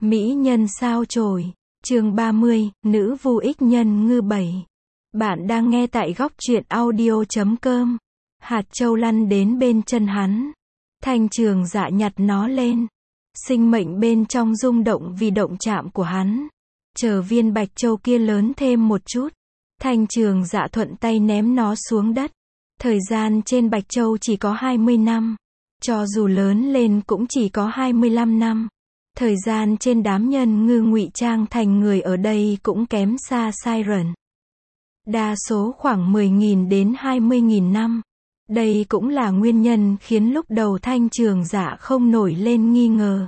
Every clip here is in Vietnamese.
Mỹ nhân sao chổi. Chương 30, nữ vu ích nhân ngư 7. Bạn đang nghe tại góc truyện audio.com. Hạt châu lăn đến bên chân hắn. Thanh Trường Dạ nhặt nó lên. Sinh mệnh bên trong rung động vì động chạm của hắn. Chờ viên bạch châu kia lớn thêm một chút. Thanh Trường Dạ thuận tay ném nó xuống đất. Thời gian trên bạch châu chỉ có 20 năm. Cho dù lớn lên cũng chỉ có 25 năm. Thời gian trên đám nhân ngư ngụy trang thành người ở đây cũng kém xa Siren. Đa số khoảng 10.000 đến 20.000 năm. Đây cũng là nguyên nhân khiến lúc đầu Thanh Trường Dạ không nổi lên nghi ngờ.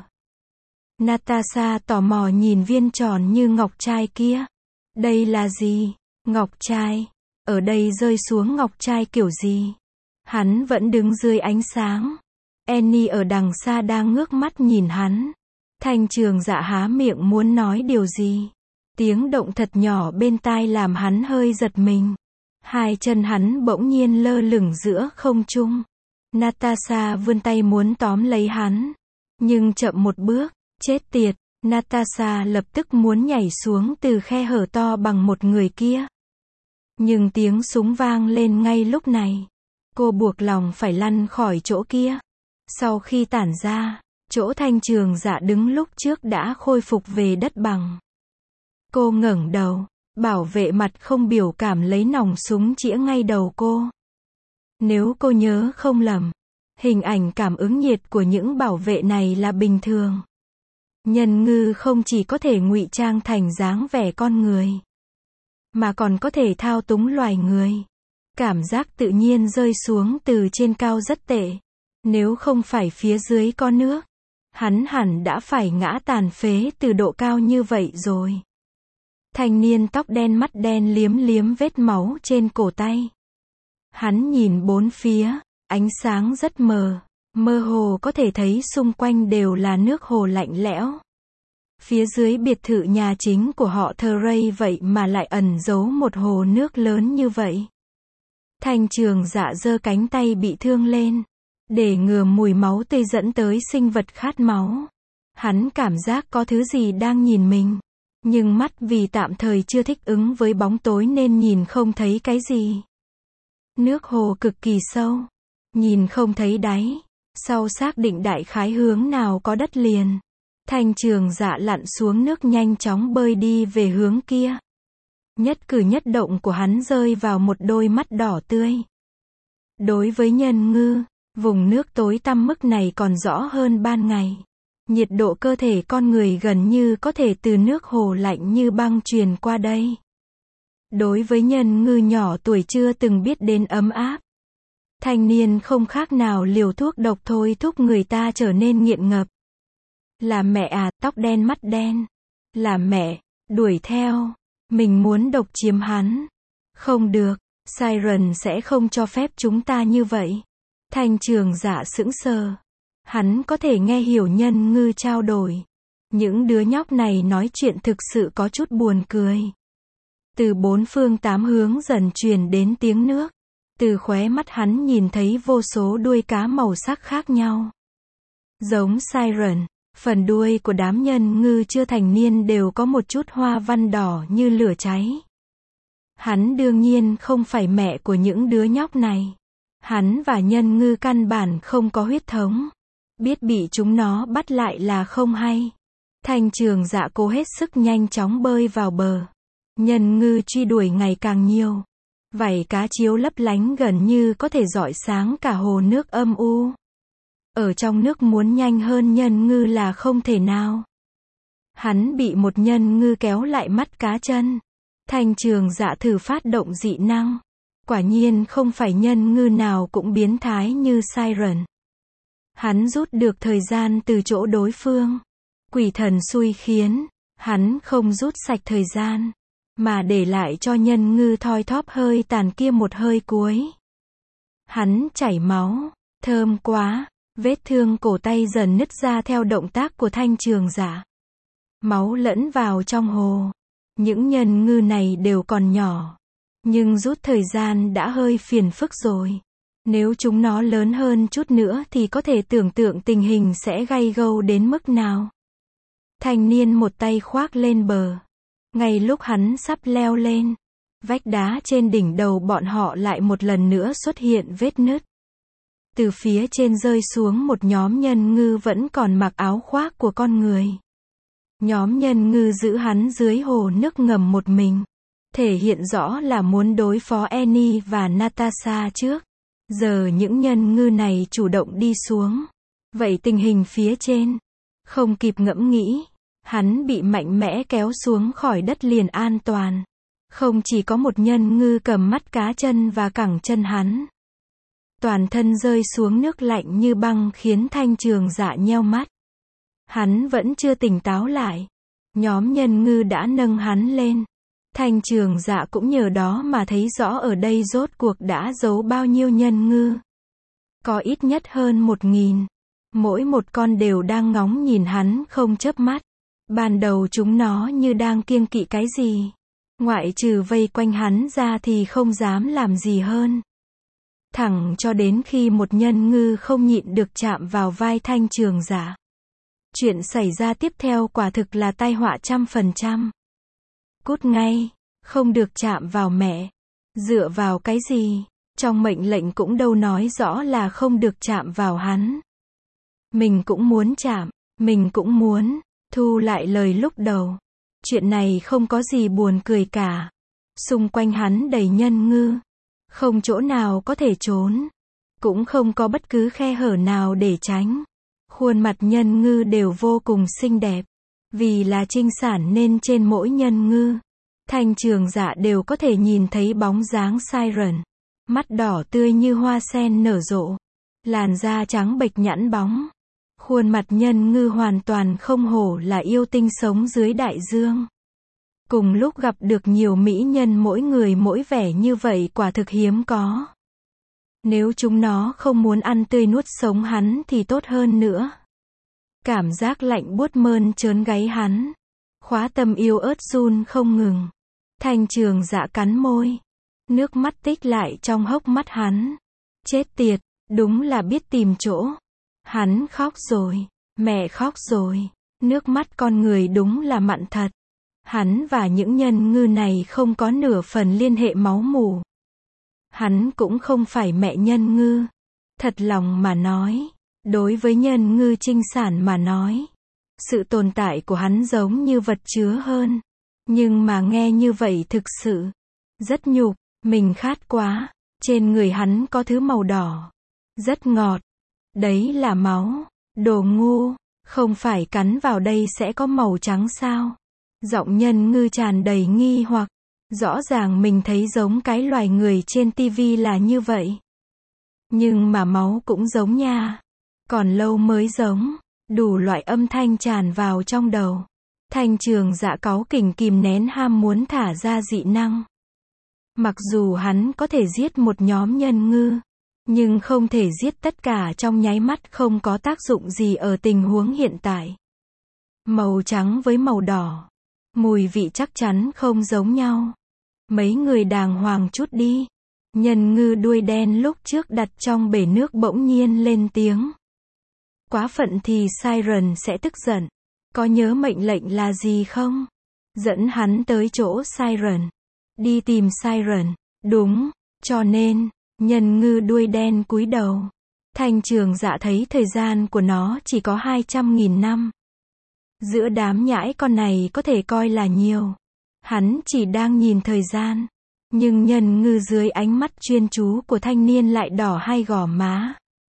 Natasha tò mò nhìn viên tròn như ngọc trai kia. Đây là gì? Ngọc trai? Ở đây rơi xuống ngọc trai kiểu gì? Hắn vẫn đứng dưới ánh sáng. Annie ở đằng xa đang ngước mắt nhìn hắn. Thanh Trường Dạ há miệng muốn nói điều gì. Tiếng động thật nhỏ bên tai làm hắn hơi giật mình. Hai chân hắn bỗng nhiên lơ lửng giữa không trung. Natasha vươn tay muốn tóm lấy hắn. Nhưng chậm một bước. Chết tiệt. Natasha lập tức muốn nhảy xuống từ khe hở to bằng một người kia. Nhưng tiếng súng vang lên ngay lúc này. Cô buộc lòng phải lăn khỏi chỗ kia. Sau khi tản ra, chỗ Thanh Trường Dạ đứng lúc trước đã khôi phục về đất bằng. Cô ngẩng đầu, bảo vệ mặt không biểu cảm lấy nòng súng chĩa ngay đầu cô. Nếu cô nhớ không lầm, hình ảnh cảm ứng nhiệt của những bảo vệ này là bình thường. Nhân ngư không chỉ có thể ngụy trang thành dáng vẻ con người, mà còn có thể thao túng loài người. Cảm giác tự nhiên rơi xuống từ trên cao rất tệ. Nếu không phải phía dưới có nước, hắn hẳn đã phải ngã tàn phế từ độ cao như vậy rồi. Thanh niên tóc đen mắt đen liếm liếm vết máu trên cổ tay. Hắn nhìn bốn phía, ánh sáng rất mờ, mơ hồ có thể thấy xung quanh đều là nước hồ lạnh lẽo. Phía dưới biệt thự nhà chính của họ Thray vậy mà lại ẩn giấu một hồ nước lớn như vậy. Thanh Trường Dạ giơ cánh tay bị thương lên. Để ngừa mùi máu tươi dẫn tới sinh vật khát máu. Hắn cảm giác có thứ gì đang nhìn mình. Nhưng mắt vì tạm thời chưa thích ứng với bóng tối nên nhìn không thấy cái gì. Nước hồ cực kỳ sâu. Nhìn không thấy đáy. Sau xác định đại khái hướng nào có đất liền. Thanh Trường Dạ lặn xuống nước nhanh chóng bơi đi về hướng kia. Nhất cử nhất động của hắn rơi vào một đôi mắt đỏ tươi. Đối với nhân ngư, vùng nước tối tăm mức này còn rõ hơn ban ngày. Nhiệt độ cơ thể con người gần như có thể từ nước hồ lạnh như băng truyền qua đây. Đối với nhân ngư nhỏ tuổi chưa từng biết đến ấm áp. Thanh niên không khác nào liều thuốc độc thôi thúc người ta trở nên nghiện ngập. Là mẹ à, tóc đen mắt đen. Là mẹ, đuổi theo. Mình muốn độc chiếm hắn. Không được, Siren sẽ không cho phép chúng ta như vậy. Thanh Trường Dạ sững sờ. Hắn có thể nghe hiểu nhân ngư trao đổi. Những đứa nhóc này nói chuyện thực sự có chút buồn cười. Từ bốn phương tám hướng dần truyền đến tiếng nước. Từ khóe mắt hắn nhìn thấy vô số đuôi cá màu sắc khác nhau. Giống Siren, phần đuôi của đám nhân ngư chưa thành niên đều có một chút hoa văn đỏ như lửa cháy. Hắn đương nhiên không phải mẹ của những đứa nhóc này. Hắn và nhân ngư căn bản không có huyết thống. Biết bị chúng nó bắt lại là không hay. Thanh Trường Dạ cố hết sức nhanh chóng bơi vào bờ. Nhân ngư truy đuổi ngày càng nhiều. Vảy cá chiếu lấp lánh gần như có thể rọi sáng cả hồ nước âm u. Ở trong nước muốn nhanh hơn nhân ngư là không thể nào. Hắn bị một nhân ngư kéo lại mắt cá chân. Thanh Trường Dạ thử phát động dị năng. Quả nhiên không phải nhân ngư nào cũng biến thái như Siren. Hắn rút được thời gian từ chỗ đối phương. Quỷ thần xui khiến, hắn không rút sạch thời gian, mà để lại cho nhân ngư thoi thóp hơi tàn kia một hơi cuối. Hắn chảy máu, thơm quá, vết thương cổ tay dần nứt ra theo động tác của Thanh Trường Dạ. Máu lẫn vào trong hồ. Những nhân ngư này đều còn nhỏ. Nhưng rút thời gian đã hơi phiền phức rồi. Nếu chúng nó lớn hơn chút nữa thì có thể tưởng tượng tình hình sẽ gay gâu đến mức nào. Thanh niên một tay khoác lên bờ. Ngay lúc hắn sắp leo lên, vách đá trên đỉnh đầu bọn họ lại một lần nữa xuất hiện vết nứt. Từ phía trên rơi xuống một nhóm nhân ngư vẫn còn mặc áo khoác của con người. Nhóm nhân ngư giữ hắn dưới hồ nước ngầm một mình. Thể hiện rõ là muốn đối phó Annie và Natasha trước. Giờ những nhân ngư này chủ động đi xuống. Vậy tình hình phía trên? Không kịp ngẫm nghĩ, hắn bị mạnh mẽ kéo xuống khỏi đất liền an toàn. Không chỉ có một nhân ngư cầm mắt cá chân và cẳng chân hắn. Toàn thân rơi xuống nước lạnh như băng khiến Thanh Trường Dạ nheo mắt. Hắn vẫn chưa tỉnh táo lại. Nhóm nhân ngư đã nâng hắn lên. Thanh Trường Dạ cũng nhờ đó mà thấy rõ ở đây rốt cuộc đã giấu bao nhiêu nhân ngư. Có ít nhất hơn 1000. Mỗi một con đều đang ngóng nhìn hắn không chớp mắt. Ban đầu chúng nó như đang kiêng kỵ cái gì. Ngoại trừ vây quanh hắn ra thì không dám làm gì hơn. Thẳng cho đến khi một nhân ngư không nhịn được chạm vào vai Thanh Trường Dạ. Chuyện xảy ra tiếp theo quả thực là tai họa 100%. Cút ngay, không được chạm vào mẹ. Dựa vào cái gì? Trong mệnh lệnh cũng đâu nói rõ là không được chạm vào hắn. Mình cũng muốn chạm, mình cũng muốn. Thu lại lời lúc đầu. Chuyện này không có gì buồn cười cả. Xung quanh hắn đầy nhân ngư. Không chỗ nào có thể trốn. Cũng không có bất cứ khe hở nào để tránh. Khuôn mặt nhân ngư đều vô cùng xinh đẹp. Vì là trinh sản nên trên mỗi nhân ngư, Thanh Trường Dạ đều có thể nhìn thấy bóng dáng Siren. Mắt đỏ tươi như hoa sen nở rộ. Làn da trắng bệch nhẵn bóng. Khuôn mặt nhân ngư hoàn toàn không hổ là yêu tinh sống dưới đại dương. Cùng lúc gặp được nhiều mỹ nhân mỗi người mỗi vẻ như vậy quả thực hiếm có. Nếu chúng nó không muốn ăn tươi nuốt sống hắn thì tốt hơn nữa. Cảm giác lạnh buốt mơn trớn gáy hắn. Khóa tâm yêu ớt run không ngừng. Thanh Trường Dạ cắn môi. Nước mắt tích lại trong hốc mắt hắn. Chết tiệt, đúng là biết tìm chỗ. Hắn khóc rồi. Mẹ khóc rồi. Nước mắt con người đúng là mặn thật. Hắn và những nhân ngư này không có nửa phần liên hệ máu mủ. Hắn cũng không phải mẹ nhân ngư. Thật lòng mà nói, đối với nhân ngư trinh sản mà nói, sự tồn tại của hắn giống như vật chứa hơn. Nhưng mà nghe như vậy thực sự rất nhục, mình khát quá. Trên người hắn có thứ màu đỏ, rất ngọt. Đấy là máu. Đồ ngu, không phải cắn vào đây sẽ có màu trắng sao? Giọng nhân ngư tràn đầy nghi hoặc. Rõ ràng mình thấy giống cái loài người trên tivi là như vậy. Nhưng mà máu cũng giống nha. Còn lâu mới giống. Đủ loại âm thanh tràn vào trong đầu. Thanh Trường Dạ cáu kỉnh kìm nén ham muốn thả ra dị năng. Mặc dù hắn có thể giết một nhóm nhân ngư, nhưng không thể giết tất cả trong nháy mắt, không có tác dụng gì ở tình huống hiện tại. Màu trắng với màu đỏ, mùi vị chắc chắn không giống nhau. Mấy người đàng hoàng chút đi. Nhân ngư đuôi đen lúc trước đặt trong bể nước bỗng nhiên lên tiếng. Quá phận thì Siren sẽ tức giận. Có nhớ mệnh lệnh là gì không? Dẫn hắn tới chỗ Siren. Đi tìm Siren. Đúng, cho nên, nhân ngư đuôi đen cúi đầu. Thanh Trường Dạ thấy thời gian của nó chỉ có 200.000 năm. Giữa đám nhãi con này có thể coi là nhiều. Hắn chỉ đang nhìn thời gian. Nhưng nhân ngư dưới ánh mắt chuyên chú của thanh niên lại đỏ hai gò má.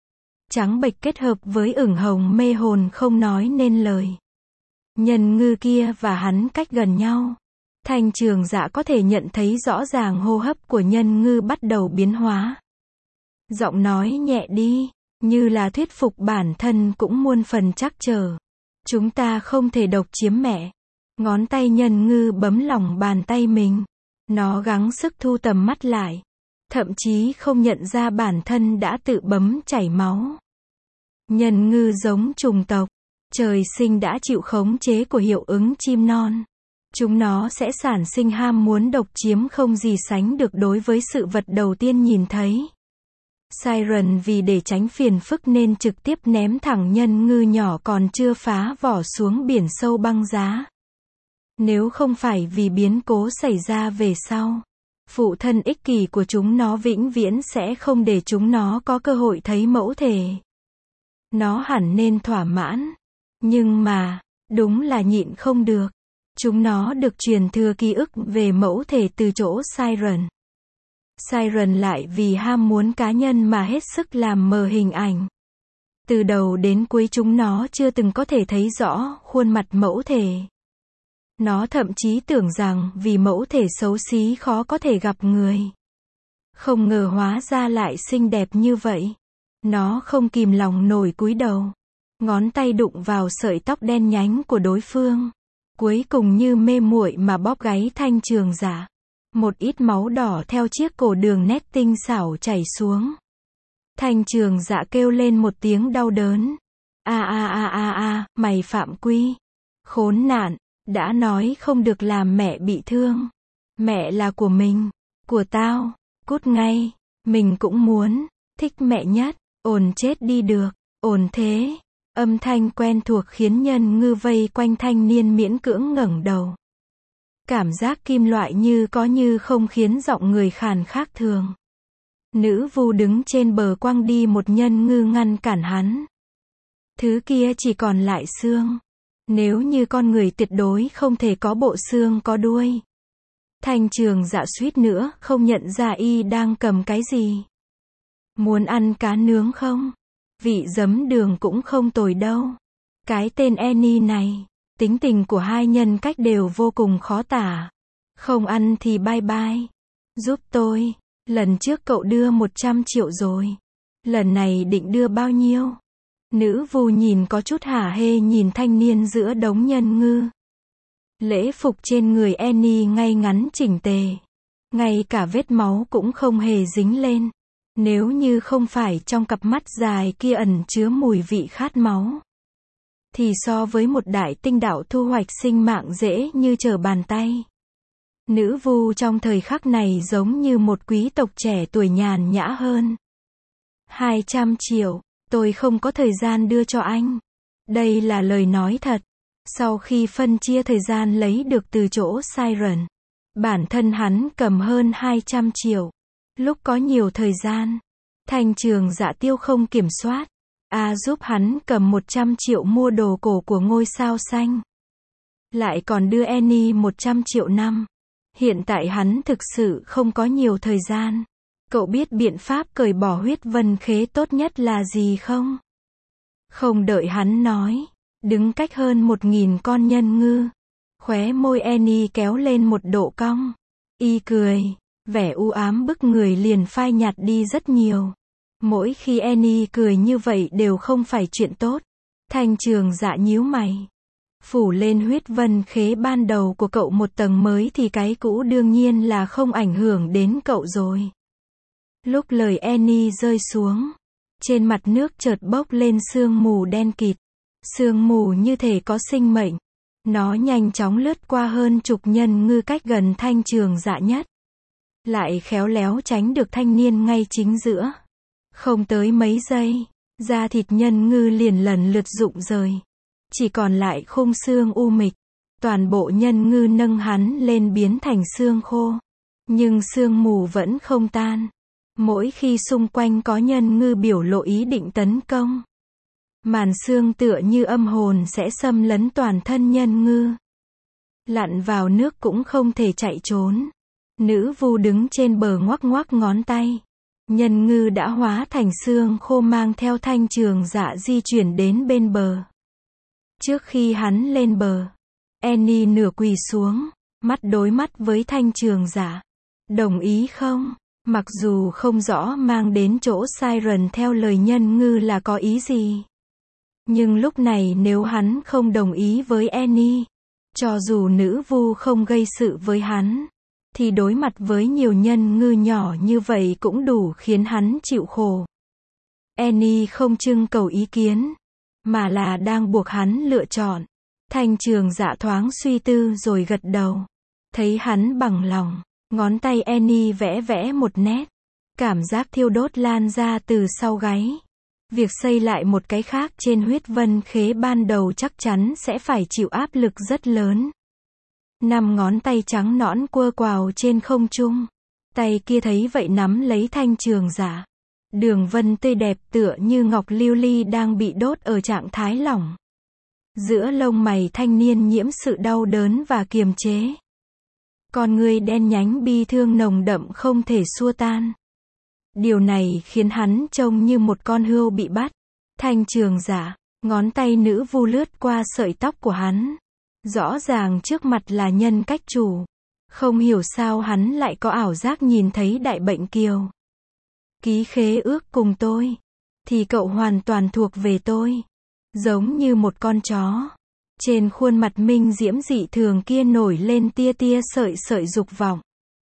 Trắng bệch kết hợp với ửng hồng mê hồn không nói nên lời. Nhân ngư kia và hắn cách gần nhau. Thanh Trường Dạ có thể nhận thấy rõ ràng hô hấp của nhân ngư bắt đầu biến hóa. Giọng nói nhẹ đi, như là thuyết phục bản thân cũng muôn phần trắc trở. Chúng ta không thể độc chiếm mẹ. Ngón tay nhân ngư bấm lòng bàn tay mình. Nó gắng sức thu tầm mắt lại. Thậm chí không nhận ra bản thân đã tự bấm chảy máu. Nhân ngư giống chủng tộc. Trời sinh đã chịu khống chế của hiệu ứng chim non. Chúng nó sẽ sản sinh ham muốn độc chiếm không gì sánh được đối với sự vật đầu tiên nhìn thấy. Siren vì để tránh phiền phức nên trực tiếp ném thẳng nhân ngư nhỏ còn chưa phá vỏ xuống biển sâu băng giá. Nếu không phải vì biến cố xảy ra về sau, phụ thân ích kỷ của chúng nó vĩnh viễn sẽ không để chúng nó có cơ hội thấy mẫu thể. Nó hẳn nên thỏa mãn. Nhưng mà, đúng là nhịn không được. Chúng nó được truyền thừa ký ức về mẫu thể từ chỗ Siren. Siren lại vì ham muốn cá nhân mà hết sức làm mờ hình ảnh. Từ đầu đến cuối chúng nó chưa từng có thể thấy rõ khuôn mặt mẫu thể. Nó thậm chí tưởng rằng vì mẫu thể xấu xí khó có thể gặp người. Không ngờ hóa ra lại xinh đẹp như vậy. Nó không kìm lòng nổi cúi đầu. Ngón tay đụng vào sợi tóc đen nhánh của đối phương. Cuối cùng như mê muội mà bóp gáy Thanh Trường Dạ. Một ít máu đỏ theo chiếc cổ đường nét tinh xảo chảy xuống. Thanh Trường Dạ kêu lên một tiếng đau đớn. Mày phạm quy. Khốn nạn, đã nói không được làm mẹ bị thương. Mẹ là của mình, của tao, cút ngay. Mình cũng muốn, thích mẹ nhất, ổn chết đi được, ổn thế. Âm thanh quen thuộc khiến nhân ngư vây quanh thanh niên miễn cưỡng ngẩng đầu. Cảm giác kim loại như có như không khiến giọng người khàn khác thường. Nữ vu đứng trên bờ quăng đi một nhân ngư ngăn cản hắn. Thứ kia chỉ còn lại xương. Nếu như con người tuyệt đối không thể có bộ xương có đuôi. Thanh Trường Dạ suýt nữa không nhận ra y đang cầm cái gì. Muốn ăn cá nướng không? Vị giấm đường cũng không tồi đâu. Cái tên Annie này, tính tình của hai nhân cách đều vô cùng khó tả. Không ăn thì bye bye. Giúp tôi, lần trước cậu đưa 100 triệu rồi. Lần này định đưa bao nhiêu? Nữ vu nhìn có chút hả hê nhìn thanh niên giữa đống nhân ngư. Lễ phục trên người Annie ngay ngắn chỉnh tề. Ngay cả vết máu cũng không hề dính lên. Nếu như không phải trong cặp mắt dài kia ẩn chứa mùi vị khát máu, thì so với một đại tinh đạo thu hoạch sinh mạng dễ như trở bàn tay. Nữ vu trong thời khắc này giống như một quý tộc trẻ tuổi nhàn nhã hơn. 200 triệu, tôi không có thời gian đưa cho anh. Đây là lời nói thật. Sau khi phân chia thời gian lấy được từ chỗ Siren, bản thân hắn cầm hơn 200 triệu. Lúc có nhiều thời gian, Thanh Trường Dạ tiêu không kiểm soát. Giúp hắn cầm 100 triệu mua đồ cổ của ngôi sao xanh. Lại còn đưa Annie 100 triệu năm. Hiện tại hắn thực sự không có nhiều thời gian. Cậu biết biện pháp cởi bỏ huyết vân khế tốt nhất là gì không? Không đợi hắn nói, đứng cách hơn 1000 con nhân ngư. Khóe môi Annie kéo lên một độ cong. Y cười, vẻ u ám bức người liền phai nhạt đi rất nhiều. Mỗi khi Annie cười như vậy đều không phải chuyện tốt. Thanh Trường Dạ nhíu mày. Phủ lên huyết vân khế ban đầu của cậu một tầng mới thì cái cũ đương nhiên là không ảnh hưởng đến cậu rồi. Lúc lời Annie rơi xuống, trên mặt nước chợt bốc lên sương mù đen kịt. Sương mù như thể có sinh mệnh. Nó nhanh chóng lướt qua hơn chục nhân ngư cách gần Thanh Trường Dạ nhất. Lại khéo léo tránh được thanh niên ngay chính giữa. Không tới mấy giây, da thịt nhân ngư liền lần lượt rụng rời. Chỉ còn lại khung xương u mịch. Toàn bộ nhân ngư nâng hắn lên biến thành xương khô. Nhưng sương mù vẫn không tan. Mỗi khi xung quanh có nhân ngư biểu lộ ý định tấn công, màn xương tựa như âm hồn sẽ xâm lấn toàn thân nhân ngư. Lặn vào nước cũng không thể chạy trốn. Nữ vu đứng trên bờ ngoắc ngoắc ngón tay. Nhân ngư đã hóa thành xương khô mang theo Thanh Trường Dạ di chuyển đến bên bờ. Trước khi hắn lên bờ, Annie nửa quỳ xuống, mắt đối mắt với Thanh Trường Dạ. Đồng ý không? Mặc dù không rõ mang đến chỗ Siren theo lời nhân ngư là có ý gì. Nhưng lúc này nếu hắn không đồng ý với Annie, cho dù nữ vu không gây sự với hắn, thì đối mặt với nhiều nhân ngư nhỏ như vậy cũng đủ khiến hắn chịu khổ. Annie không trưng cầu ý kiến, mà là đang buộc hắn lựa chọn. Thanh Trường Dạ thoáng suy tư rồi gật đầu. Thấy hắn bằng lòng, ngón tay Annie vẽ vẽ một nét. Cảm giác thiêu đốt lan ra từ sau gáy. Việc xây lại một cái khác trên huyết vân khế ban đầu chắc chắn sẽ phải chịu áp lực rất lớn. 5 ngón tay trắng nõn quơ quào trên không trung. Tay kia thấy vậy nắm lấy Thanh Trường Dạ. Đường vân tươi đẹp tựa như ngọc lưu ly đang bị đốt ở trạng thái lỏng. Giữa lông mày thanh niên nhiễm sự đau đớn và kiềm chế. Con người đen nhánh bi thương nồng đậm không thể xua tan. Điều này khiến hắn trông như một con hươu bị bắt. Thanh Trường Dạ, ngón tay nữ vu lướt qua sợi tóc của hắn. Rõ ràng trước mặt là nhân cách chủ. Không hiểu sao hắn lại có ảo giác nhìn thấy đại bệnh kiều. Ký khế ước cùng tôi. Thì cậu hoàn toàn thuộc về tôi. Giống như một con chó. Trên khuôn mặt minh diễm dị thường kia nổi lên tia tia sợi sợi dục vọng.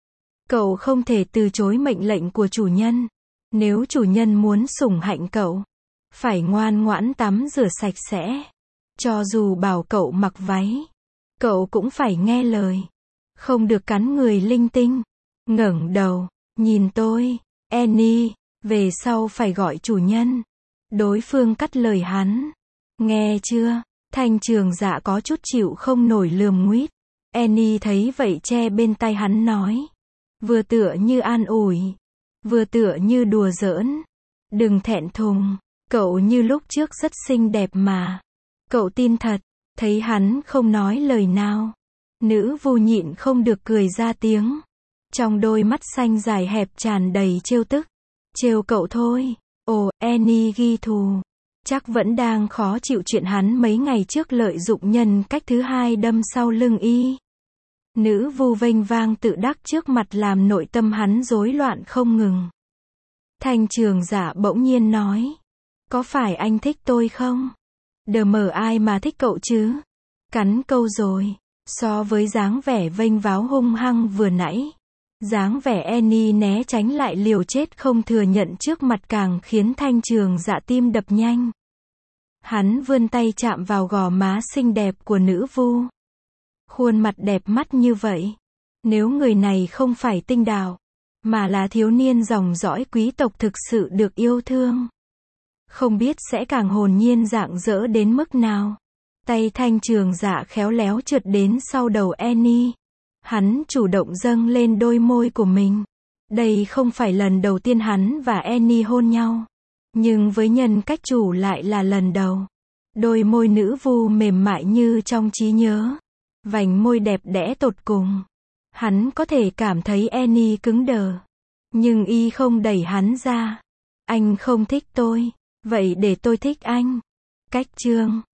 Cậu không thể từ chối mệnh lệnh của chủ nhân. Nếu chủ nhân muốn sủng hạnh cậu, phải ngoan ngoãn tắm rửa sạch sẽ. Cho dù bảo cậu mặc váy, cậu cũng phải nghe lời. Không được cắn người linh tinh. Ngẩng đầu, nhìn tôi, Annie, về sau phải gọi chủ nhân. Đối phương cắt lời hắn. Nghe chưa? Thanh Trường Dạ có chút chịu không nổi lườm nguýt. Annie thấy vậy che bên tai hắn nói. Vừa tựa như an ủi, vừa tựa như đùa giỡn. Đừng thẹn thùng, cậu như lúc trước rất xinh đẹp mà. Cậu tin thật. Thấy hắn không nói lời nào, nữ vu nhịn không được cười ra tiếng. Trong đôi mắt xanh dài hẹp tràn đầy trêu tức. Trêu cậu thôi. Ồ, Annie ghi thù. Chắc vẫn đang khó chịu chuyện hắn mấy ngày trước lợi dụng nhân cách thứ hai đâm sau lưng y. Nữ vu vênh vang tự đắc trước mặt làm nội tâm hắn rối loạn không ngừng. Thanh Trường Dạ bỗng nhiên nói. Có phải anh thích tôi không? Đờ mờ ai mà thích cậu chứ? Cắn câu rồi. So với dáng vẻ vênh váo hung hăng vừa nãy, dáng vẻ Annie né tránh lại liều chết không thừa nhận trước mặt càng khiến Thanh Trường Dạ tim đập nhanh. Hắn vươn tay chạm vào gò má xinh đẹp của nữ vu. Khuôn mặt đẹp mắt như vậy. Nếu người này không phải tinh đạo, mà là thiếu niên dòng dõi quý tộc thực sự được yêu thương, không biết sẽ càng hồn nhiên rạng rỡ đến mức nào. Tay Thanh Trường Dạ khéo léo trượt đến sau đầu Annie. Hắn chủ động dâng lên đôi môi của mình. Đây không phải lần đầu tiên hắn và Annie hôn nhau. Nhưng với nhân cách chủ lại là lần đầu. Đôi môi nữ vu mềm mại như trong trí nhớ. Vành môi đẹp đẽ tột cùng. Hắn có thể cảm thấy Annie cứng đờ. Nhưng y không đẩy hắn ra. Anh không thích tôi. Vậy để tôi thích anh. Cách chương